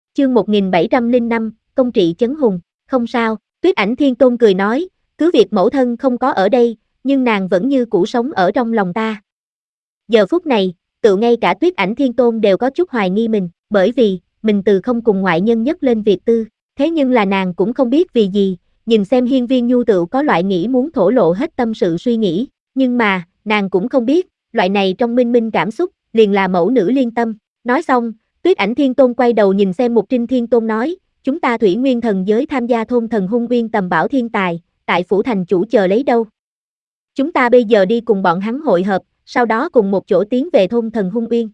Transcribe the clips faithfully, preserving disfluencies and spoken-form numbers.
Chương một nghìn bảy trăm lẻ năm, công trị chấn hùng, không sao, Tuyết Ảnh Thiên Tôn cười nói, cứ việc mẫu thân không có ở đây, nhưng nàng vẫn như cũ sống ở trong lòng ta. Giờ phút này, tự ngay cả Tuyết Ảnh Thiên Tôn đều có chút hoài nghi mình, bởi vì, mình từ không cùng ngoại nhân nhắc lên việc tư, thế nhưng là nàng cũng không biết vì gì, nhìn xem Hiên Viên Nhu tựu có loại nghĩ muốn thổ lộ hết tâm sự suy nghĩ, nhưng mà, nàng cũng không biết, loại này trong minh minh cảm xúc, liền là mẫu nữ liên tâm. Nói xong, Tuyết Ảnh Thiên Tôn quay đầu nhìn xem Mục Trinh Thiên Tôn nói, chúng ta Thủy Nguyên Thần giới tham gia thôn thần hung uyên tầm bảo thiên tài, tại phủ thành chủ chờ lấy đâu. Chúng ta bây giờ đi cùng bọn hắn hội hợp, sau đó cùng một chỗ tiến về thôn thần hung uyên.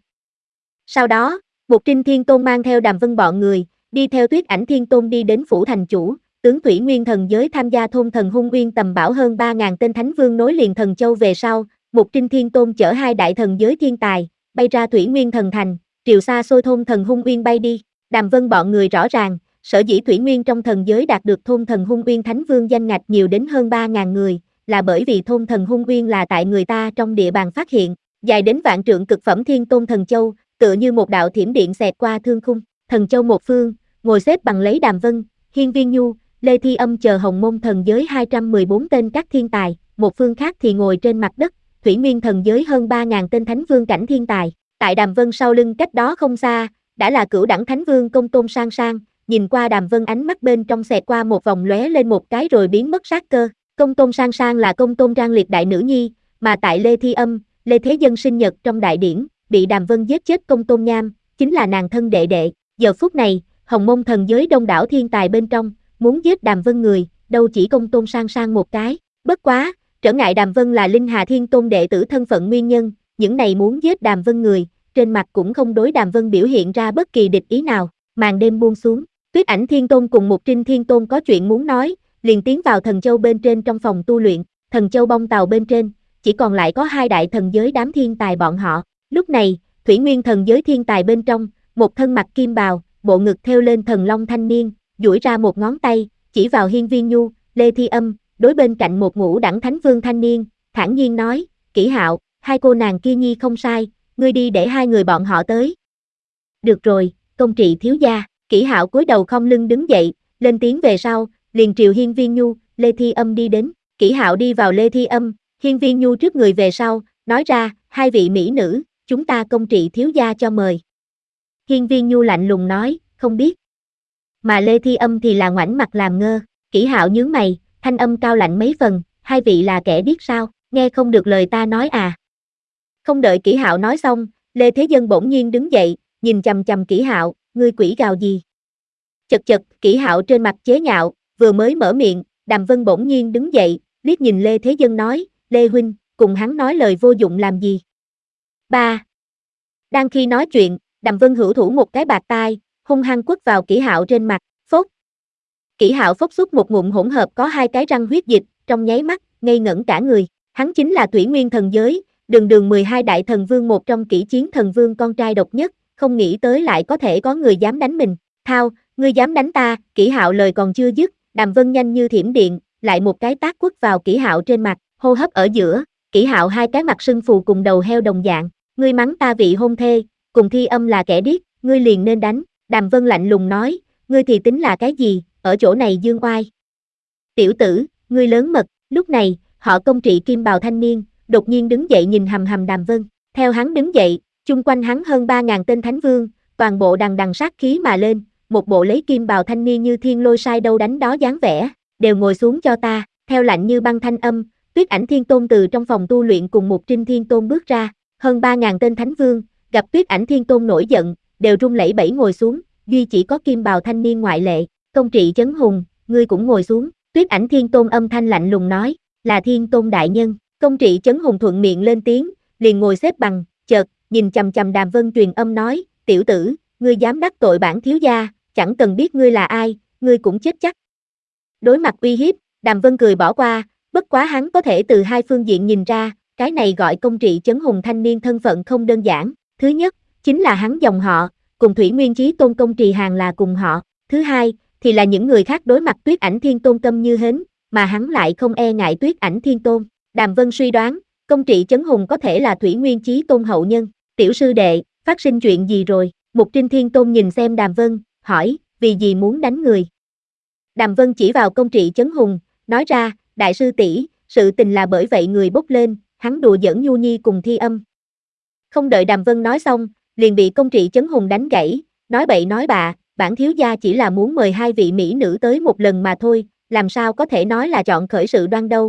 Sau đó, Mục Trinh Thiên Tôn mang theo Đàm Vân bọn người, đi theo Tuyết Ảnh Thiên Tôn đi đến phủ thành chủ, tướng Thủy Nguyên Thần giới tham gia thôn thần hung uyên tầm bảo hơn ba ngàn tên thánh vương nối liền thần châu về sau, Mục Trinh Thiên Tôn chở hai đại thần giới thiên tài, bay ra Thủy Nguyên Thần thành, triều xa xôi thôn thần hung uyên bay đi. Đàm Vân bọn người rõ ràng, sở dĩ Thủy Nguyên trong thần giới đạt được thôn thần hung uyên thánh vương danh ngạch nhiều đến hơn ba ngàn người, là bởi vì thôn thần hung uyên là tại người ta trong địa bàn phát hiện, dài đến vạn trượng cực phẩm thiên tôn thần châu, tựa như một đạo thiểm điện xẹt qua thương khung. Thần châu một phương, ngồi xếp bằng lấy Đàm Vân, Hiên Viên Nhu, Lê Thi Âm chờ Hồng Môn thần giới hai trăm mười bốn tên các thiên tài, một phương khác thì ngồi trên mặt đất, Thủy Nguyên thần giới hơn ba ngàn tên thánh vương cảnh thiên tài. Tại Đàm Vân sau lưng cách đó không xa, đã là cửu đẳng thánh vương Công Tôn Sang Sang, nhìn qua Đàm Vân ánh mắt bên trong xẹt qua một vòng lóe lên một cái rồi biến mất sát cơ. Công Tôn Sang Sang là Công Tôn Trang Liệt đại nữ nhi, mà tại Lê Thi Âm, Lê Thế Dân sinh nhật trong đại điển, bị Đàm Vân giết chết Công Tôn Nham, chính là nàng thân đệ đệ. Giờ phút này, Hồng Môn thần giới đông đảo thiên tài bên trong, muốn giết Đàm Vân người, đâu chỉ Công Tôn Sang Sang một cái. Bất quá, trở ngại Đàm Vân là Linh Hà Thiên Tôn đệ tử thân phận nguyên nhân, những này muốn giết Đàm Vân người, trên mặt cũng không đối Đàm Vân biểu hiện ra bất kỳ địch ý nào. Màn đêm buông xuống, Tuyết Ảnh Thiên Tôn cùng Mục Trinh Thiên Tôn có chuyện muốn nói, liền tiến vào thần châu bên trên trong phòng tu luyện. Thần châu bong tàu bên trên, chỉ còn lại có hai đại thần giới đám thiên tài bọn họ. Lúc này, Thủy Nguyên thần giới thiên tài bên trong, một thân mặc kim bào, bộ ngực thêu lên thần long thanh niên, duỗi ra một ngón tay, chỉ vào Hiên Viên Nhu, Lê Thi Âm, đối bên cạnh một ngũ đẳng thánh vương thanh niên, thản nhiên nói, Kỷ Hạo, hai cô nàng kia nhi không sai, ngươi đi để hai người bọn họ tới. Được rồi, công trị thiếu gia. Kỷ Hạo cúi đầu không lưng đứng dậy, lên tiếng về sau, liền triều Hiên Viên Nhu, Lê Thi Âm đi đến. Kỷ Hạo đi vào Lê Thi Âm, Hiên Viên Nhu trước người về sau, nói ra, hai vị mỹ nữ, chúng ta công trị thiếu gia cho mời. Hiên Viên Nhu lạnh lùng nói, không biết. Mà Lê Thi Âm thì là ngoảnh mặt làm ngơ. Kỷ Hạo nhướng mày, thanh âm cao lạnh mấy phần, hai vị là kẻ điếc sao, nghe không được lời ta nói à. Không đợi Kỷ Hạo nói xong, Lê Thế Dân bỗng nhiên đứng dậy, nhìn chằm chằm Kỷ Hạo, ngươi quỷ gào gì? Chật chật, Kỷ Hạo trên mặt chế nhạo, vừa mới mở miệng, Đàm Vân bỗng nhiên đứng dậy, liếc nhìn Lê Thế Dân nói, Lê huynh, cùng hắn nói lời vô dụng làm gì? Ba. Đang khi nói chuyện, Đàm Vân hữu thủ một cái bạt tai, hung hăng quất vào Kỷ Hạo trên mặt, phốt. Kỷ Hạo phốc xuất một ngụm hỗn hợp có hai cái răng huyết dịch, trong nháy mắt, ngây ngẩn cả người. Hắn chính là Thủy Nguyên thần giới, đường đường mười hai đại thần vương một trong Kỷ Chiến thần vương con trai độc nhất, không nghĩ tới lại có thể có người dám đánh mình. Thao, ngươi dám đánh ta? Kỷ Hạo lời còn chưa dứt, Đàm Vân nhanh như thiểm điện, lại một cái tát quất vào Kỷ Hạo trên mặt, hô hấp ở giữa, Kỷ Hạo hai cái mặt sưng phù cùng đầu heo đồng dạng, ngươi mắng ta vị hôn thê, cùng Thi Âm là kẻ điếc, ngươi liền nên đánh. Đàm Vân lạnh lùng nói, ngươi thì tính là cái gì, ở chỗ này dương oai. Tiểu tử, ngươi lớn mật. Lúc này, họ công trị kim bào thanh niên, đột nhiên đứng dậy nhìn hầm hầm Đàm Vân, theo hắn đứng dậy, chung quanh hắn hơn ba ngàn tên thánh vương, toàn bộ đằng đằng sát khí mà lên, một bộ lấy kim bào thanh niên như thiên lôi sai đâu đánh đó dáng vẻ, đều ngồi xuống cho ta. Theo lạnh như băng thanh âm, Tuyết Ảnh Thiên Tôn từ trong phòng tu luyện cùng Mục Trinh Thiên Tôn bước ra, hơn ba ngàn tên thánh vương, gặp Tuyết Ảnh Thiên Tôn nổi giận, đều run lẩy bẩy ngồi xuống, duy chỉ có kim bào thanh niên ngoại lệ. Công trị chấn hùng, ngươi cũng ngồi xuống. Tuyết Ảnh Thiên Tôn âm thanh lạnh lùng nói, là Thiên Tôn đại nhân. Công trị chấn hùng thuận miệng lên tiếng, liền ngồi xếp bằng, chợt nhìn chằm chằm Đàm Vân truyền âm nói, tiểu tử, ngươi dám đắc tội bản thiếu gia, chẳng cần biết ngươi là ai, ngươi cũng chết chắc. Đối mặt uy hiếp, Đàm Vân cười bỏ qua, bất quá hắn có thể từ hai phương diện nhìn ra, cái này gọi công trị chấn hùng thanh niên thân phận không đơn giản. Thứ nhất, chính là hắn dòng họ, cùng Thủy Nguyên Chí Tôn công trì hàng là cùng họ. Thứ hai, thì là những người khác đối mặt Tuyết Ảnh Thiên Tôn câm như hến, mà hắn lại không e ngại Tuyết Ảnh Thiên Tôn. Đàm Vân suy đoán, công trị chấn hùng có thể là Thủy Nguyên Chí Tôn hậu nhân. Tiểu sư đệ, phát sinh chuyện gì rồi? Mục Trinh Thiên Tôn nhìn xem Đàm Vân, hỏi, vì gì muốn đánh người? Đàm Vân chỉ vào Công Trị Chấn Hùng, nói ra, đại sư tỷ, sự tình là bởi vậy người bốc lên, hắn đùa giỡn Nhu Nhi cùng Thi Âm. Không đợi Đàm Vân nói xong, liền bị Công Trị Chấn Hùng đánh gãy, nói bậy nói bạ, bản thiếu gia chỉ là muốn mời hai vị mỹ nữ tới một lần mà thôi, làm sao có thể nói là chọn khởi sự đoan đâu.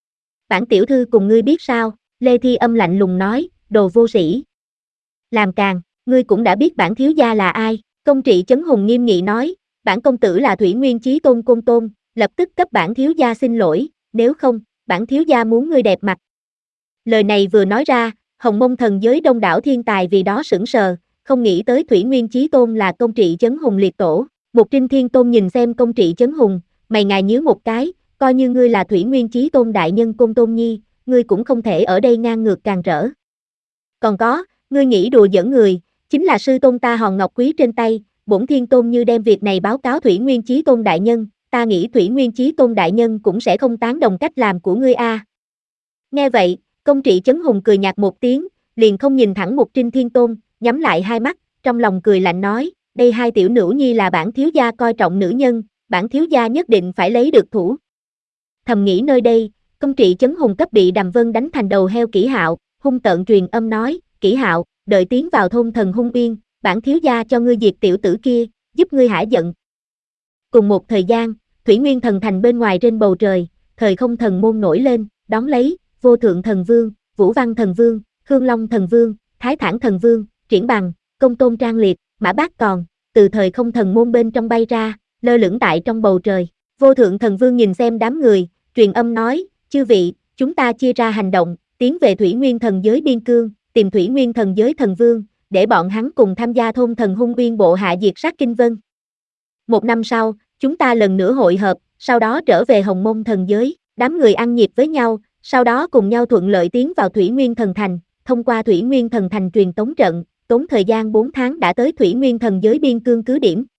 Bản tiểu thư cùng ngươi biết sao, Lê Thi Âm lạnh lùng nói, đồ vô sĩ. Làm càng, ngươi cũng đã biết bản thiếu gia là ai, Công Trị Chấn Hùng nghiêm nghị nói, bản công tử là Thủy Nguyên Chí Tôn Côn Tôn, lập tức cấp bản thiếu gia xin lỗi, nếu không, bản thiếu gia muốn ngươi đẹp mặt. Lời này vừa nói ra, Hồng Mông thần giới đông đảo thiên tài vì đó sững sờ, không nghĩ tới Thủy Nguyên Chí Tôn là Công Trị Chấn Hùng liệt tổ. Mục Trinh Thiên Tôn nhìn xem Công Trị Chấn Hùng, mày ngài nhíu một cái, coi như ngươi là Thủy Nguyên Chí Tôn đại nhân Côn Tôn Nhi, ngươi cũng không thể ở đây ngang ngược càn rỡ. Còn có, ngươi nghĩ đùa giỡn người, chính là sư tôn ta hòn ngọc quý trên tay, bổn Thiên Tôn như đem việc này báo cáo Thủy Nguyên Chí Tôn đại nhân, ta nghĩ Thủy Nguyên Chí Tôn đại nhân cũng sẽ không tán đồng cách làm của ngươi a. À. Nghe vậy, Công Trị Chấn Hùng cười nhạt một tiếng, liền không nhìn thẳng Mục Trinh Thiên Tôn, nhắm lại hai mắt, trong lòng cười lạnh nói, đây hai tiểu nữ nhi là bản thiếu gia coi trọng nữ nhân, bản thiếu gia nhất định phải lấy được thủ. Thầm nghĩ nơi đây, Công Trị Chấn Hùng cấp bị Đàm Vân đánh thành đầu heo Kỷ Hạo, hung tợn truyền âm nói, Kỷ Hạo, đợi tiến vào thôn thần hung uyên, bản thiếu gia cho ngươi diệt tiểu tử kia, giúp ngươi hả giận. Cùng một thời gian, Thủy Nguyên thần thành bên ngoài trên bầu trời, thời không thần môn nổi lên, đón lấy, Vô Thượng Thần Vương, Vũ Văn Thần Vương, Khương Long Thần Vương, Thái Thản Thần Vương, Triển Bằng, Công Tôn Trang Liệt, Mã Bác Còn, từ thời không thần môn bên trong bay ra, lơ lửng tại trong bầu trời. Vô Thượng Thần Vương nhìn xem đám người, truyền âm nói, chư vị, chúng ta chia ra hành động, tiến về Thủy Nguyên thần giới biên cương, tìm Thủy Nguyên thần giới thần vương, để bọn hắn cùng tham gia thôn thần hung uyên bộ hạ diệt sát Kinh Vân. Một năm sau, chúng ta lần nữa hội hợp, sau đó trở về Hồng Mông thần giới, đám người ăn nhịp với nhau, sau đó cùng nhau thuận lợi tiến vào Thủy Nguyên thần thành, thông qua Thủy Nguyên thần thành truyền tống trận, tốn thời gian bốn tháng đã tới Thủy Nguyên thần giới biên cương cứ điểm.